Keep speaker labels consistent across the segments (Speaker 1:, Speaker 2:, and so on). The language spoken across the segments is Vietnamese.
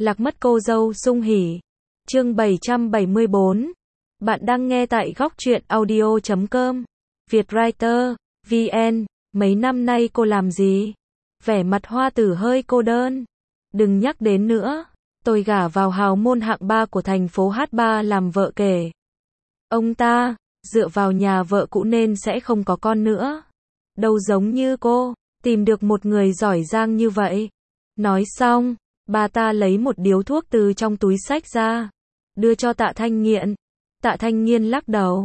Speaker 1: Lạc mất cô dâu sung hỉ. Chương 774. Bạn đang nghe tại góc truyện audio.com. Vietwriter, VN. Mấy năm nay cô làm gì? Vẻ mặt Hoa Tử hơi cô đơn. Đừng nhắc đến nữa. Tôi gả vào hào môn hạng 3 của thành phố H3 làm vợ kể. Ông ta, dựa vào nhà vợ cũ nên sẽ không có con nữa. Đâu giống như cô, tìm được một người giỏi giang như vậy. Nói xong, bà ta lấy một điếu thuốc từ trong túi xách ra, đưa cho Tạ Thanh Nghiện. Tạ Thanh Nghiên lắc đầu.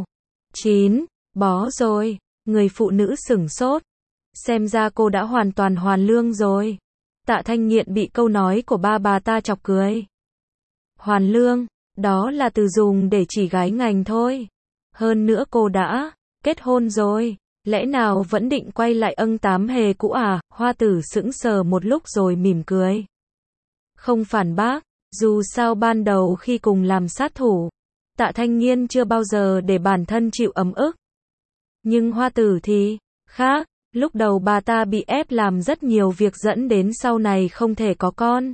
Speaker 1: Bó rồi. Người phụ nữ sửng sốt. Xem ra cô đã hoàn toàn hoàn lương rồi. Tạ Thanh Nghiện bị câu nói của bà ta chọc cười. Hoàn lương, đó là từ dùng để chỉ gái ngành thôi. Hơn nữa cô đã kết hôn rồi, lẽ nào vẫn định quay lại âng tám hề cũ à? Hoa Tử sững sờ một lúc rồi mỉm cười. Không phản bác, dù sao ban đầu khi cùng làm sát thủ, Tạ Thanh Nghiên chưa bao giờ để bản thân chịu ấm ức. Nhưng Hoa Tử thì khác, lúc đầu bà ta bị ép làm rất nhiều việc dẫn đến sau này không thể có con.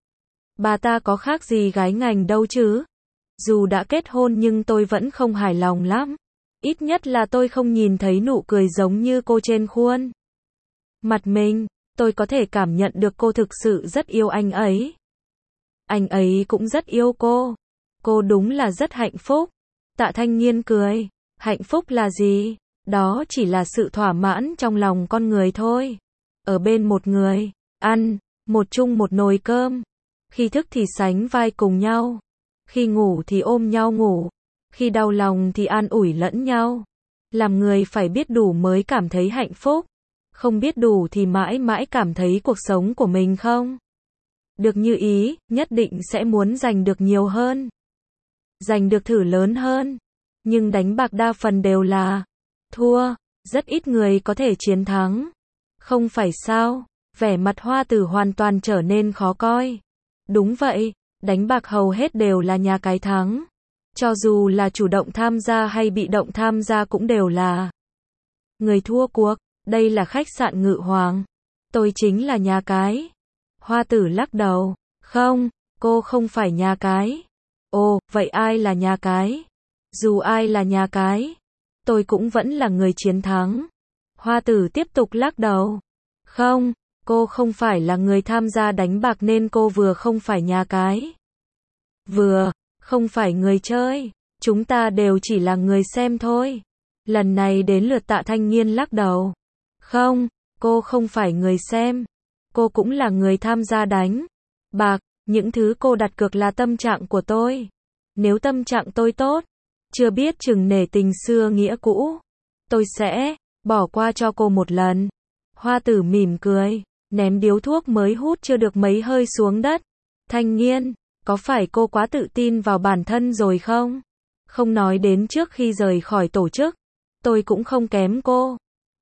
Speaker 1: Bà ta có khác gì gái ngành đâu chứ. Dù đã kết hôn nhưng tôi vẫn không hài lòng lắm. Ít nhất là tôi không nhìn thấy nụ cười giống như cô trên khuôn mặt mình. Tôi có thể cảm nhận được cô thực sự rất yêu anh ấy. Anh ấy cũng rất yêu cô. Cô đúng là rất hạnh phúc. Tạ Thanh Nghiên cười. Hạnh phúc là gì? Đó chỉ là sự thỏa mãn trong lòng con người thôi. Ở bên một người, ăn một chung một nồi cơm. Khi thức thì sánh vai cùng nhau. Khi ngủ thì ôm nhau ngủ. Khi đau lòng thì an ủi lẫn nhau. Làm người phải biết đủ mới cảm thấy hạnh phúc. Không biết đủ thì mãi mãi cảm thấy cuộc sống của mình không được như ý, nhất định sẽ muốn giành được nhiều hơn. Giành được thử lớn hơn. Nhưng đánh bạc đa phần đều là thua, rất ít người có thể chiến thắng. Không phải sao? Vẻ mặt Hoa Tử hoàn toàn trở nên khó coi. Đúng vậy, đánh bạc hầu hết đều là nhà cái thắng. Cho dù là chủ động tham gia hay bị động tham gia cũng đều là người thua cuộc. Đây là khách sạn Ngự Hoàng. Tôi chính là nhà cái. Hoa Tử lắc đầu. Không, cô không phải nhà cái. Ồ, vậy ai là nhà cái? Dù ai là nhà cái, tôi cũng vẫn là người chiến thắng. Hoa Tử tiếp tục lắc đầu. Không, cô không phải là người tham gia đánh bạc nên cô vừa không phải nhà cái, vừa không phải người chơi. Chúng ta đều chỉ là người xem thôi. Lần này đến lượt Tạ Thanh Nghiên lắc đầu. Không, cô không phải người xem. Cô cũng là người tham gia đánh bạc. Những thứ cô đặt cược là tâm trạng của tôi. Nếu tâm trạng tôi tốt, chưa biết chừng nể tình xưa nghĩa cũ, tôi sẽ bỏ qua cho cô một lần. Hoa Tử mỉm cười, ném điếu thuốc mới hút chưa được mấy hơi xuống đất. Thanh Nghiên, có phải cô quá tự tin vào bản thân rồi không? Không nói đến trước khi rời khỏi tổ chức, tôi cũng không kém cô.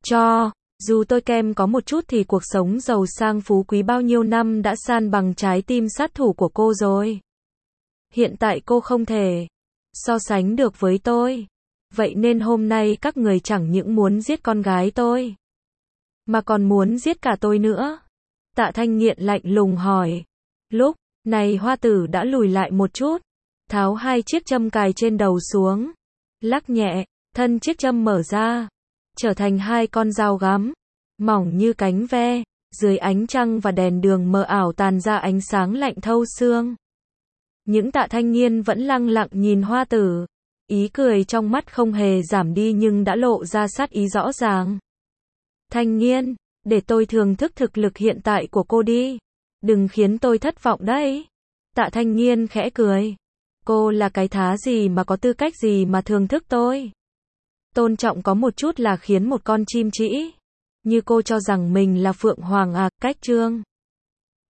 Speaker 1: Dù tôi kém có một chút thì cuộc sống giàu sang phú quý bao nhiêu năm đã san bằng trái tim sát thủ của cô rồi. Hiện tại cô không thể so sánh được với tôi. Vậy nên hôm nay các người chẳng những muốn giết con gái tôi, mà còn muốn giết cả tôi nữa. Tạ Thanh Nghiện lạnh lùng hỏi. Lúc này Hoa Tử đã lùi lại một chút, tháo hai chiếc châm cài trên đầu xuống, lắc nhẹ, thân chiếc châm mở ra, trở thành hai con dao găm, mỏng như cánh ve, dưới ánh trăng và đèn đường mờ ảo tàn ra ánh sáng lạnh thấu xương. Những Tạ Thanh Nghiên vẫn lặng lặng nhìn Hoa Tử, ý cười trong mắt không hề giảm đi nhưng đã lộ ra sát ý rõ ràng. Thanh Nghiên, để tôi thưởng thức thực lực hiện tại của cô đi. Đừng khiến tôi thất vọng đấy. Tạ Thanh Nghiên khẽ cười. Cô là cái thá gì mà có tư cách gì mà thưởng thức tôi? Tôn trọng có một chút là khiến một con chim trĩ như cô cho rằng mình là Phượng Hoàng à? Cách trương